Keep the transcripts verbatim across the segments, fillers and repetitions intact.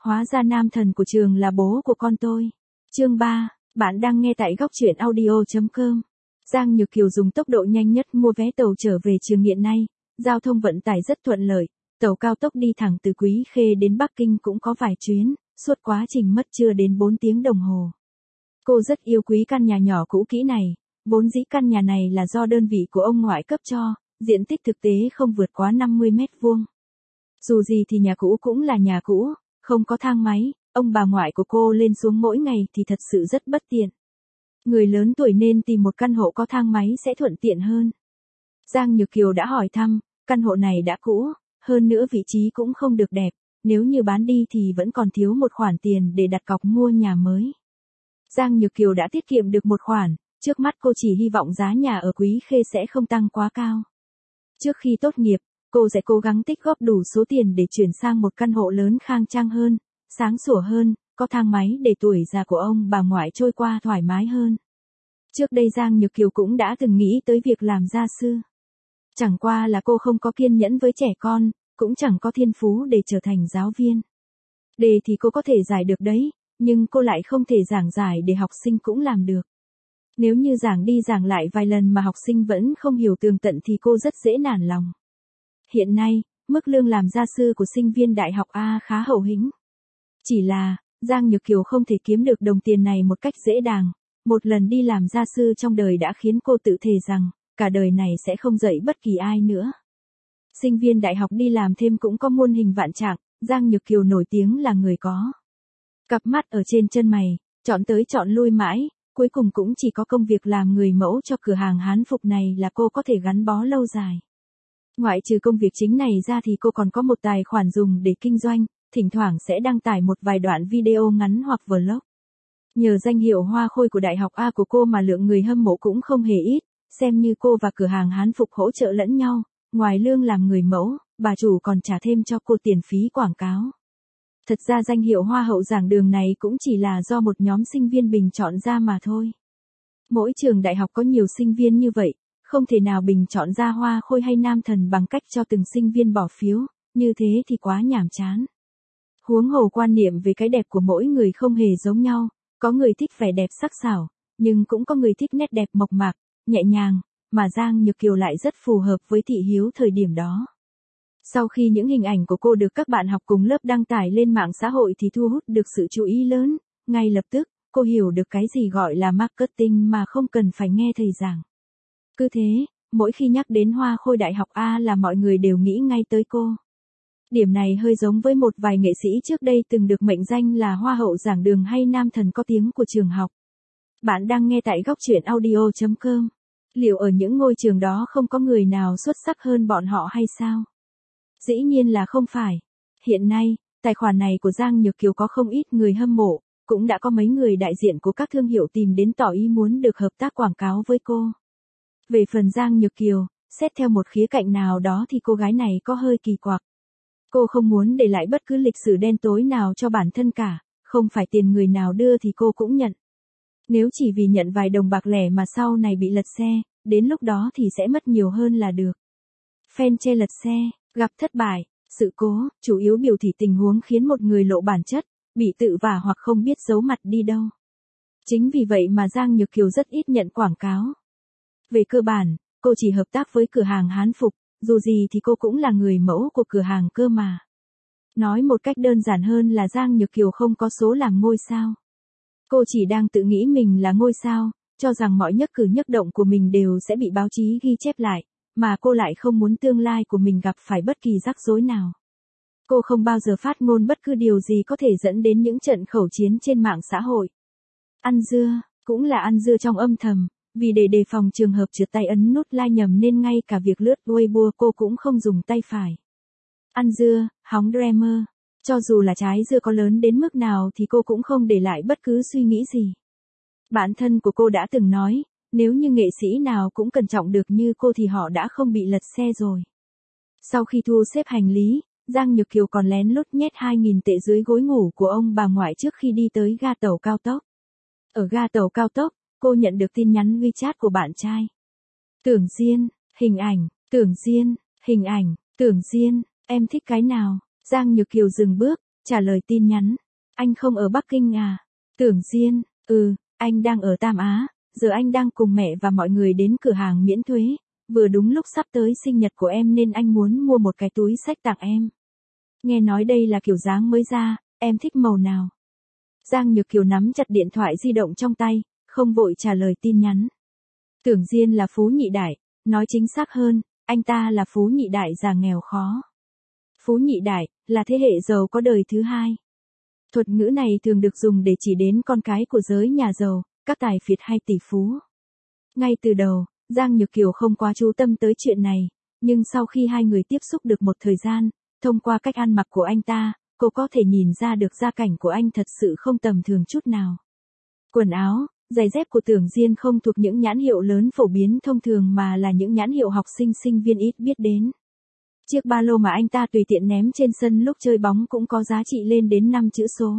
Hóa ra nam thần của trường là bố của con tôi. Chương ba, bạn đang nghe tại góc truyện audio chấm com. Giang Nhược Kiều dùng tốc độ nhanh nhất mua vé tàu trở về trường hiện nay, giao thông vận tải rất thuận lợi, tàu cao tốc đi thẳng từ Quý Khê đến Bắc Kinh cũng có vài chuyến, suốt quá trình mất chưa đến bốn tiếng đồng hồ. Cô rất yêu quý căn nhà nhỏ cũ kỹ này, vốn dĩ căn nhà này là do đơn vị của ông ngoại cấp cho, diện tích thực tế không vượt quá năm mươi mét vuông. Dù gì thì nhà cũ cũng là nhà cũ, không có thang máy, ông bà ngoại của cô lên xuống mỗi ngày thì thật sự rất bất tiện. Người lớn tuổi nên tìm một căn hộ có thang máy sẽ thuận tiện hơn. Giang Nhược Kiều đã hỏi thăm, căn hộ này đã cũ, hơn nữa vị trí cũng không được đẹp, nếu như bán đi thì vẫn còn thiếu một khoản tiền để đặt cọc mua nhà mới. Giang Nhược Kiều đã tiết kiệm được một khoản, trước mắt cô chỉ hy vọng giá nhà ở Quý Khê sẽ không tăng quá cao. Trước khi tốt nghiệp, cô sẽ cố gắng tích góp đủ số tiền để chuyển sang một căn hộ lớn khang trang hơn, sáng sủa hơn, có thang máy để tuổi già của ông bà ngoại trôi qua thoải mái hơn. Trước đây Giang Nhược Kiều cũng đã từng nghĩ tới việc làm gia sư. Chẳng qua là cô không có kiên nhẫn với trẻ con, cũng chẳng có thiên phú để trở thành giáo viên. Đề thì cô có thể giải được đấy, nhưng cô lại không thể giảng giải để học sinh cũng làm được. Nếu như giảng đi giảng lại vài lần mà học sinh vẫn không hiểu tường tận thì cô rất dễ nản lòng. Hiện nay, mức lương làm gia sư của sinh viên đại học A khá hậu hĩnh. Chỉ là, Giang Nhược Kiều không thể kiếm được đồng tiền này một cách dễ dàng. Một lần đi làm gia sư trong đời đã khiến cô tự thề rằng, cả đời này sẽ không dạy bất kỳ ai nữa. Sinh viên đại học đi làm thêm cũng có muôn hình vạn trạng, Giang Nhược Kiều nổi tiếng là người có cặp mắt ở trên chân mày, chọn tới chọn lui mãi, cuối cùng cũng chỉ có công việc làm người mẫu cho cửa hàng Hán phục này là cô có thể gắn bó lâu dài. Ngoại trừ công việc chính này ra thì cô còn có một tài khoản dùng để kinh doanh, thỉnh thoảng sẽ đăng tải một vài đoạn video ngắn hoặc vlog. Nhờ danh hiệu hoa khôi của đại học A của cô mà lượng người hâm mộ cũng không hề ít, xem như cô và cửa hàng Hán phục hỗ trợ lẫn nhau, ngoài lương làm người mẫu, bà chủ còn trả thêm cho cô tiền phí quảng cáo. Thật ra danh hiệu hoa hậu giảng đường này cũng chỉ là do một nhóm sinh viên bình chọn ra mà thôi. Mỗi trường đại học có nhiều sinh viên như vậy, không thể nào bình chọn ra hoa khôi hay nam thần bằng cách cho từng sinh viên bỏ phiếu, như thế thì quá nhàm chán. Huống hồ quan niệm về cái đẹp của mỗi người không hề giống nhau, có người thích vẻ đẹp sắc sảo, nhưng cũng có người thích nét đẹp mộc mạc, nhẹ nhàng, mà Giang Nhược Kiều lại rất phù hợp với thị hiếu thời điểm đó. Sau khi những hình ảnh của cô được các bạn học cùng lớp đăng tải lên mạng xã hội thì thu hút được sự chú ý lớn, ngay lập tức, cô hiểu được cái gì gọi là marketing mà không cần phải nghe thầy giảng. Cứ thế, mỗi khi nhắc đến hoa khôi đại học A là mọi người đều nghĩ ngay tới cô. Điểm này hơi giống với một vài nghệ sĩ trước đây từng được mệnh danh là hoa hậu giảng đường hay nam thần có tiếng của trường học. Bạn đang nghe tại góc truyện audio chấm com. Liệu ở những ngôi trường đó không có người nào xuất sắc hơn bọn họ hay sao? Dĩ nhiên là không phải. Hiện nay, tài khoản này của Giang Nhược Kiều có không ít người hâm mộ, cũng đã có mấy người đại diện của các thương hiệu tìm đến tỏ ý muốn được hợp tác quảng cáo với cô. Về phần Giang Nhược Kiều, xét theo một khía cạnh nào đó thì cô gái này có hơi kỳ quặc. Cô không muốn để lại bất cứ lịch sử đen tối nào cho bản thân cả, không phải tiền người nào đưa thì cô cũng nhận. Nếu chỉ vì nhận vài đồng bạc lẻ mà sau này bị lật xe, đến lúc đó thì sẽ mất nhiều hơn là được. Fan chê lật xe, gặp thất bại, sự cố, chủ yếu biểu thị tình huống khiến một người lộ bản chất, bị tự vả hoặc không biết giấu mặt đi đâu. Chính vì vậy mà Giang Nhược Kiều rất ít nhận quảng cáo. Về cơ bản, cô chỉ hợp tác với cửa hàng Hán phục, dù gì thì cô cũng là người mẫu của cửa hàng cơ mà. Nói một cách đơn giản hơn là Giang Nhược Kiều không có số làm ngôi sao. Cô chỉ đang tự nghĩ mình là ngôi sao, cho rằng mọi nhất cử nhất động của mình đều sẽ bị báo chí ghi chép lại, mà cô lại không muốn tương lai của mình gặp phải bất kỳ rắc rối nào. Cô không bao giờ phát ngôn bất cứ điều gì có thể dẫn đến những trận khẩu chiến trên mạng xã hội. Ăn dưa, cũng là ăn dưa trong âm thầm, vì để đề phòng trường hợp trượt tay ấn nút like nhầm nên ngay cả việc lướt Weibo cô cũng không dùng tay phải. Ăn dưa, hóng drama, cho dù là trái dưa có lớn đến mức nào thì cô cũng không để lại bất cứ suy nghĩ gì. Bạn thân của cô đã từng nói, nếu như nghệ sĩ nào cũng cẩn trọng được như cô thì họ đã không bị lật xe rồi. Sau khi thu xếp hành lý, Giang Nhược Kiều còn lén lút nhét hai nghìn tệ dưới gối ngủ của ông bà ngoại trước khi đi tới ga tàu cao tốc. Ở ga tàu cao tốc, cô nhận được tin nhắn WeChat của bạn trai. Tưởng Diên, hình ảnh, Tưởng Diên, hình ảnh, Tưởng Diên, em thích cái nào? Giang Nhược Kiều dừng bước, trả lời tin nhắn. Anh không ở Bắc Kinh à? Tưởng Diên, ừ, anh đang ở Tam Á, giờ anh đang cùng mẹ và mọi người đến cửa hàng miễn thuế, vừa đúng lúc sắp tới sinh nhật của em nên anh muốn mua một cái túi xách tặng em. Nghe nói đây là kiểu dáng mới ra, em thích màu nào? Giang Nhược Kiều nắm chặt điện thoại di động trong tay, không vội trả lời tin nhắn. Tưởng Diên là phú nhị đại, nói chính xác hơn, anh ta là phú nhị đại già nghèo khó. Phú nhị đại, là thế hệ giàu có đời thứ hai. Thuật ngữ này thường được dùng để chỉ đến con cái của giới nhà giàu, các tài phiệt hay tỷ phú. Ngay từ đầu, Giang Nhược Kiều không quá chú tâm tới chuyện này, nhưng sau khi hai người tiếp xúc được một thời gian, thông qua cách ăn mặc của anh ta, cô có thể nhìn ra được gia cảnh của anh thật sự không tầm thường chút nào. Quần áo, giày dép của Tưởng Diên không thuộc những nhãn hiệu lớn phổ biến thông thường mà là những nhãn hiệu học sinh sinh viên ít biết đến. Chiếc ba lô mà anh ta tùy tiện ném trên sân lúc chơi bóng cũng có giá trị lên đến năm chữ số.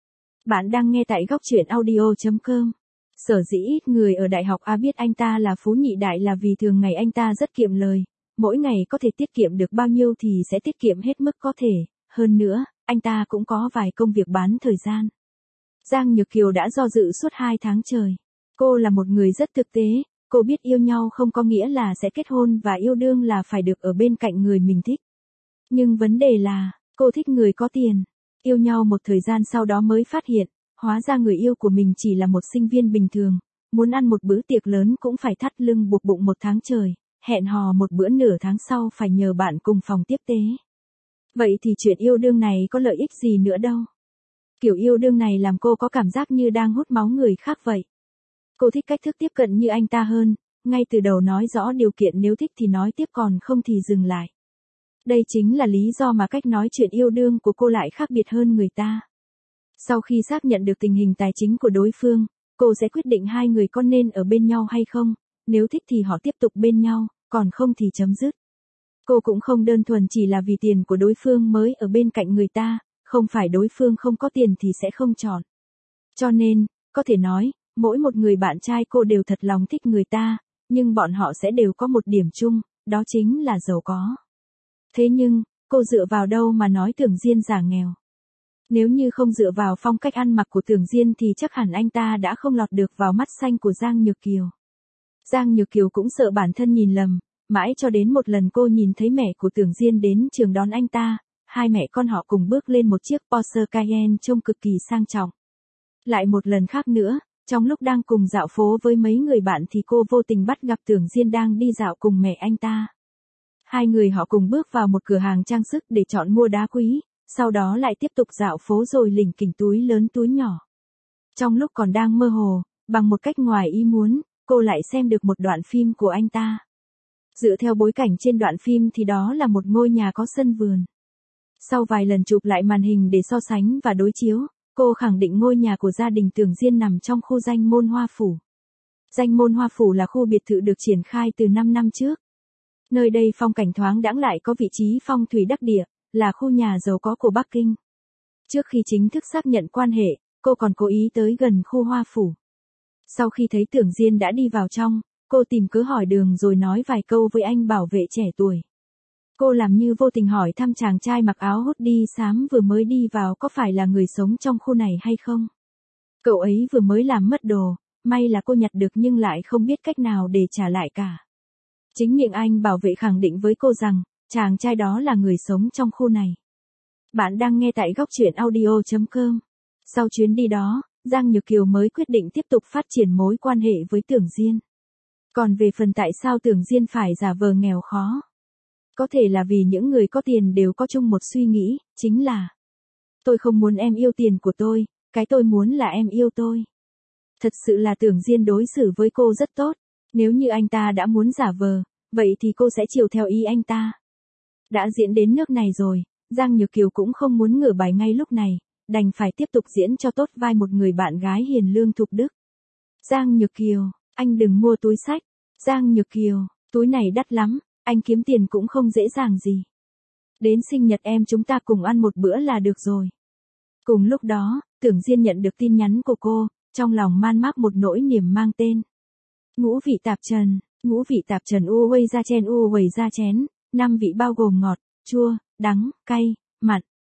Bạn đang nghe tại góc truyện audio chấm com. Sở dĩ ít người ở Đại học A biết anh ta là phú nhị đại là vì thường ngày anh ta rất kiệm lời, mỗi ngày có thể tiết kiệm được bao nhiêu thì sẽ tiết kiệm hết mức có thể, hơn nữa, anh ta cũng có vài công việc bán thời gian. Giang Nhược Kiều đã do dự suốt hai tháng trời. Cô là một người rất thực tế, cô biết yêu nhau không có nghĩa là sẽ kết hôn và yêu đương là phải được ở bên cạnh người mình thích. Nhưng vấn đề là, cô thích người có tiền. Yêu nhau một thời gian sau đó mới phát hiện, hóa ra người yêu của mình chỉ là một sinh viên bình thường, muốn ăn một bữa tiệc lớn cũng phải thắt lưng buộc bụng một tháng trời, hẹn hò một bữa nửa tháng sau phải nhờ bạn cùng phòng tiếp tế. Vậy thì chuyện yêu đương này có lợi ích gì nữa đâu. Kiểu yêu đương này làm cô có cảm giác như đang hút máu người khác vậy. Cô thích cách thức tiếp cận như anh ta hơn, ngay từ đầu nói rõ điều kiện nếu thích thì nói tiếp còn không thì dừng lại. Đây chính là lý do mà cách nói chuyện yêu đương của cô lại khác biệt hơn người ta. Sau khi xác nhận được tình hình tài chính của đối phương, cô sẽ quyết định hai người có nên ở bên nhau hay không, nếu thích thì họ tiếp tục bên nhau, còn không thì chấm dứt. Cô cũng không đơn thuần chỉ là vì tiền của đối phương mới ở bên cạnh người ta, không phải đối phương không có tiền thì sẽ không chọn. Cho nên, có thể nói, mỗi một người bạn trai cô đều thật lòng thích người ta, nhưng bọn họ sẽ đều có một điểm chung, đó chính là giàu có. Thế nhưng, cô dựa vào đâu mà nói Tưởng Diên già nghèo? Nếu như không dựa vào phong cách ăn mặc của Tưởng Diên thì chắc hẳn anh ta đã không lọt được vào mắt xanh của Giang Nhược Kiều. Giang Nhược Kiều cũng sợ bản thân nhìn lầm, mãi cho đến một lần cô nhìn thấy mẹ của Tưởng Diên đến trường đón anh ta, hai mẹ con họ cùng bước lên một chiếc Porsche Cayenne trông cực kỳ sang trọng. Lại một lần khác nữa, trong lúc đang cùng dạo phố với mấy người bạn thì cô vô tình bắt gặp Tưởng Diên đang đi dạo cùng mẹ anh ta. Hai người họ cùng bước vào một cửa hàng trang sức để chọn mua đá quý, sau đó lại tiếp tục dạo phố rồi lỉnh kỉnh túi lớn túi nhỏ. Trong lúc còn đang mơ hồ, bằng một cách ngoài ý muốn, cô lại xem được một đoạn phim của anh ta. Dựa theo bối cảnh trên đoạn phim thì đó là một ngôi nhà có sân vườn. Sau vài lần chụp lại màn hình để so sánh và đối chiếu, cô khẳng định ngôi nhà của gia đình Tưởng Diên nằm trong khu Danh Môn Hoa Phủ. Danh Môn Hoa Phủ là khu biệt thự được triển khai từ năm năm trước. Nơi đây phong cảnh thoáng đãng lại có vị trí phong thủy đắc địa, là khu nhà giàu có của Bắc Kinh. Trước khi chính thức xác nhận quan hệ, cô còn cố ý tới gần khu Hoa Phủ. Sau khi thấy Tưởng Diên đã đi vào trong, cô tìm cớ hỏi đường rồi nói vài câu với anh bảo vệ trẻ tuổi. Cô làm như vô tình hỏi thăm chàng trai mặc áo hoodie xám vừa mới đi vào có phải là người sống trong khu này hay không. Cậu ấy vừa mới làm mất đồ, may là cô nhặt được nhưng lại không biết cách nào để trả lại cả. Chính miệng anh bảo vệ khẳng định với cô rằng, chàng trai đó là người sống trong khu này. Bạn đang nghe tại góc truyện audio chấm com. Sau chuyến đi đó, Giang Nhược Kiều mới quyết định tiếp tục phát triển mối quan hệ với Tưởng Diên. Còn về phần tại sao Tưởng Diên phải giả vờ nghèo khó? Có thể là vì những người có tiền đều có chung một suy nghĩ, chính là tôi không muốn em yêu tiền của tôi, cái tôi muốn là em yêu tôi. Thật sự là Tưởng Diên đối xử với cô rất tốt, nếu như anh ta đã muốn giả vờ, vậy thì cô sẽ chiều theo ý anh ta. Đã diễn đến nước này rồi, Giang Nhược Kiều cũng không muốn ngửa bài ngay lúc này, đành phải tiếp tục diễn cho tốt vai một người bạn gái hiền lương thục đức. Giang Nhược Kiều, anh đừng mua túi xách. Giang Nhược Kiều, túi này đắt lắm, anh kiếm tiền cũng không dễ dàng gì. Đến sinh nhật em chúng ta cùng ăn một bữa là được rồi. Cùng lúc đó, Tưởng Diên nhận được tin nhắn của cô, trong lòng man mác một nỗi niềm mang tên ngũ vị tạp trần, ngũ vị tạp trần u quây ra chen u quầy ra chén, năm vị bao gồm ngọt, chua, đắng, cay, mặn.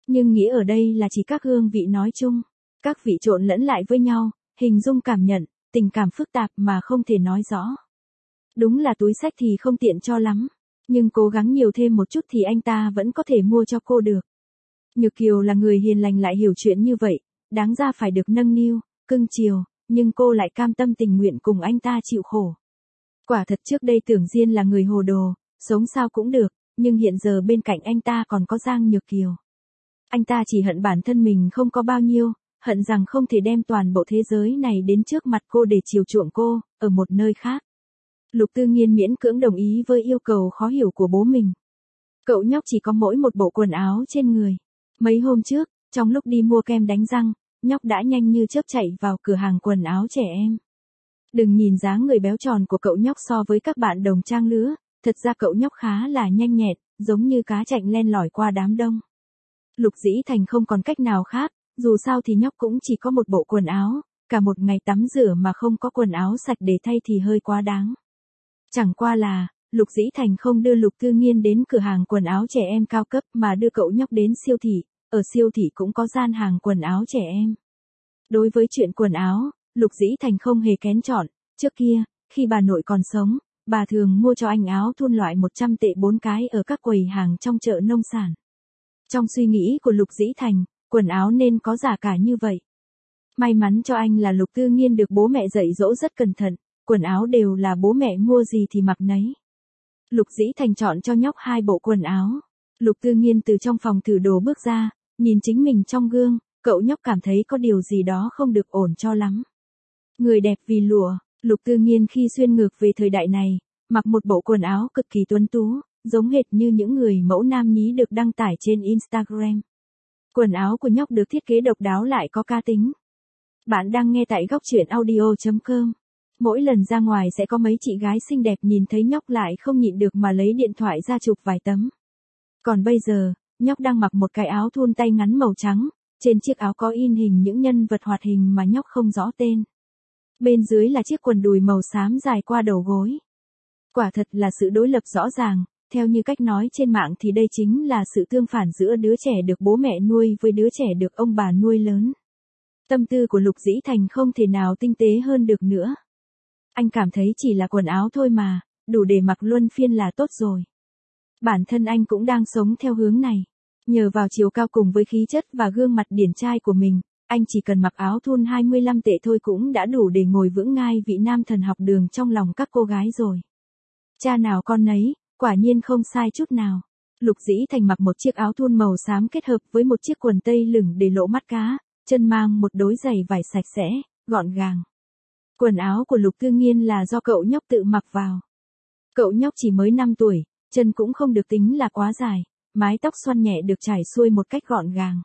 Nhưng nghĩa ở đây là chỉ các hương vị nói chung. Các vị trộn lẫn lại với nhau, hình dung cảm nhận, tình cảm phức tạp mà không thể nói rõ. Đúng là túi xách thì không tiện cho lắm. Nhưng cố gắng nhiều thêm một chút thì anh ta vẫn có thể mua cho cô được. Nhược Kiều là người hiền lành lại hiểu chuyện như vậy, đáng ra phải được nâng niu, cưng chiều, nhưng cô lại cam tâm tình nguyện cùng anh ta chịu khổ. Quả thật trước đây tưởng Diên là người hồ đồ, sống sao cũng được, nhưng hiện giờ bên cạnh anh ta còn có Giang Nhược Kiều. Anh ta chỉ hận bản thân mình không có bao nhiêu, hận rằng không thể đem toàn bộ thế giới này đến trước mặt cô để chiều chuộng cô, ở một nơi khác. Lục Tư Nghiên miễn cưỡng đồng ý với yêu cầu khó hiểu của bố mình. Cậu nhóc chỉ có mỗi một bộ quần áo trên người. Mấy hôm trước, trong lúc đi mua kem đánh răng, nhóc đã nhanh như chớp chạy vào cửa hàng quần áo trẻ em. Đừng nhìn dáng người béo tròn của cậu nhóc so với các bạn đồng trang lứa, thật ra cậu nhóc khá là nhanh nhẹn, giống như cá chạch len lỏi qua đám đông. Lục Dĩ Thành không còn cách nào khác, dù sao thì nhóc cũng chỉ có một bộ quần áo, cả một ngày tắm rửa mà không có quần áo sạch để thay thì hơi quá đáng. Chẳng qua là, Lục Dĩ Thành không đưa Lục Tư Nghiên đến cửa hàng quần áo trẻ em cao cấp mà đưa cậu nhóc đến siêu thị, ở siêu thị cũng có gian hàng quần áo trẻ em. Đối với chuyện quần áo, Lục Dĩ Thành không hề kén chọn, trước kia, khi bà nội còn sống, bà thường mua cho anh áo thun loại một trăm tệ bốn cái ở các quầy hàng trong chợ nông sản. Trong suy nghĩ của Lục Dĩ Thành, quần áo nên có giá cả như vậy. May mắn cho anh là Lục Tư Nghiên được bố mẹ dạy dỗ rất cẩn thận, quần áo đều là bố mẹ mua gì thì mặc nấy. Lục Dĩ Thành chọn cho nhóc hai bộ quần áo. Lục Tư Nghiên từ trong phòng thử đồ bước ra, nhìn chính mình trong gương, cậu nhóc cảm thấy có điều gì đó không được ổn cho lắm. Người đẹp vì lụa, Lục Tư Nghiên khi xuyên ngược về thời đại này, mặc một bộ quần áo cực kỳ tuấn tú, giống hệt như những người mẫu nam nhí được đăng tải trên Instagram. Quần áo của nhóc được thiết kế độc đáo lại có cá tính. Bạn đang nghe tại góc truyện audio chấm com. Mỗi lần ra ngoài sẽ có mấy chị gái xinh đẹp nhìn thấy nhóc lại không nhịn được mà lấy điện thoại ra chụp vài tấm. Còn bây giờ, nhóc đang mặc một cái áo thun tay ngắn màu trắng, trên chiếc áo có in hình những nhân vật hoạt hình mà nhóc không rõ tên. Bên dưới là chiếc quần đùi màu xám dài qua đầu gối. Quả thật là sự đối lập rõ ràng, theo như cách nói trên mạng thì đây chính là sự tương phản giữa đứa trẻ được bố mẹ nuôi với đứa trẻ được ông bà nuôi lớn. Tâm tư của Lục Dĩ Thành không thể nào tinh tế hơn được nữa. Anh cảm thấy chỉ là quần áo thôi mà, đủ để mặc luân phiên là tốt rồi. Bản thân anh cũng đang sống theo hướng này. Nhờ vào chiều cao cùng với khí chất và gương mặt điển trai của mình, anh chỉ cần mặc áo thun hai mươi lăm tệ thôi cũng đã đủ để ngồi vững ngai vị nam thần học đường trong lòng các cô gái rồi. Cha nào con nấy, quả nhiên không sai chút nào. Lục Dĩ Thành mặc một chiếc áo thun màu xám kết hợp với một chiếc quần tây lửng để lộ mắt cá, chân mang một đôi giày vải sạch sẽ, gọn gàng. Quần áo của Lục Tư Nghiên là do cậu nhóc tự mặc vào. Cậu nhóc chỉ mới năm tuổi, chân cũng không được tính là quá dài, mái tóc xoăn nhẹ được trải xuôi một cách gọn gàng.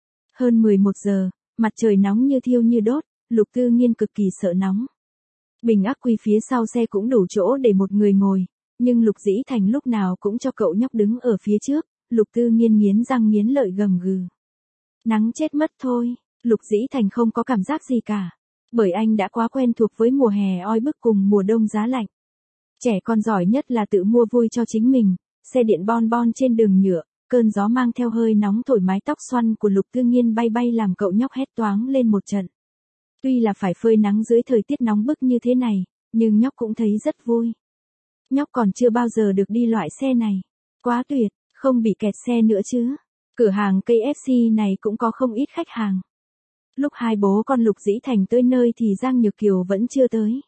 Hơn mười một giờ, mặt trời nóng như thiêu như đốt, Lục Tư Nghiên cực kỳ sợ nóng. Bình ắc quy phía sau xe cũng đủ chỗ để một người ngồi, nhưng Lục Dĩ Thành lúc nào cũng cho cậu nhóc đứng ở phía trước, Lục Tư Nghiên nghiến răng nghiến lợi gầm gừ. Nắng chết mất thôi, Lục Dĩ Thành không có cảm giác gì cả, bởi anh đã quá quen thuộc với mùa hè oi bức cùng mùa đông giá lạnh. Trẻ con giỏi nhất là tự mua vui cho chính mình, xe điện bon bon trên đường nhựa, cơn gió mang theo hơi nóng thổi mái tóc xoăn của Lục Tư Nghiên bay bay làm cậu nhóc hét toáng lên một trận. Tuy là phải phơi nắng dưới thời tiết nóng bức như thế này, nhưng nhóc cũng thấy rất vui. Nhóc còn chưa bao giờ được đi loại xe này. Quá tuyệt, không bị kẹt xe nữa chứ. Cửa hàng ca ép xê này cũng có không ít khách hàng. Lúc hai bố con Lục Dĩ Thành tới nơi thì Giang Nhược Kiều vẫn chưa tới.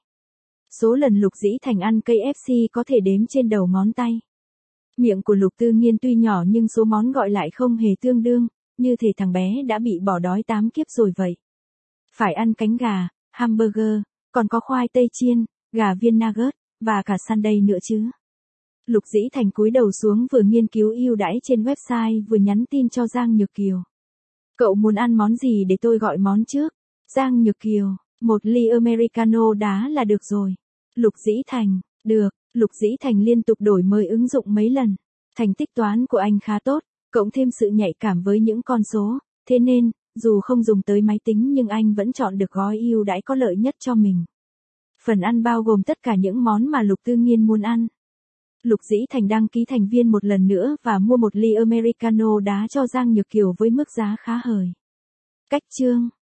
Số lần Lục Dĩ Thành ăn ca ép xê có thể đếm trên đầu ngón tay. Miệng của Lục Tư Nghiên tuy nhỏ nhưng số món gọi lại không hề tương đương, như thể thằng bé đã bị bỏ đói tám kiếp rồi vậy. Phải ăn cánh gà, hamburger, còn có khoai tây chiên, gà viên nugget, và cả sundae nữa chứ. Lục Dĩ Thành cúi đầu xuống vừa nghiên cứu ưu đãi trên website vừa nhắn tin cho Giang Nhược Kiều. Cậu muốn ăn món gì để tôi gọi món trước? Giang Nhược Kiều, một ly Americano đá là được rồi. Lục Dĩ Thành, được. Lục Dĩ Thành liên tục đổi mới ứng dụng mấy lần. Thành tích toán của anh khá tốt, cộng thêm sự nhạy cảm với những con số, thế nên, dù không dùng tới máy tính nhưng anh vẫn chọn được gói ưu đãi có lợi nhất cho mình. Phần ăn bao gồm tất cả những món mà Lục Tư Nghiên muốn ăn. Lục Dĩ Thành đăng ký thành viên một lần nữa và mua một ly Americano đá cho Giang Nhược Kiều với mức giá khá hời. Cách chương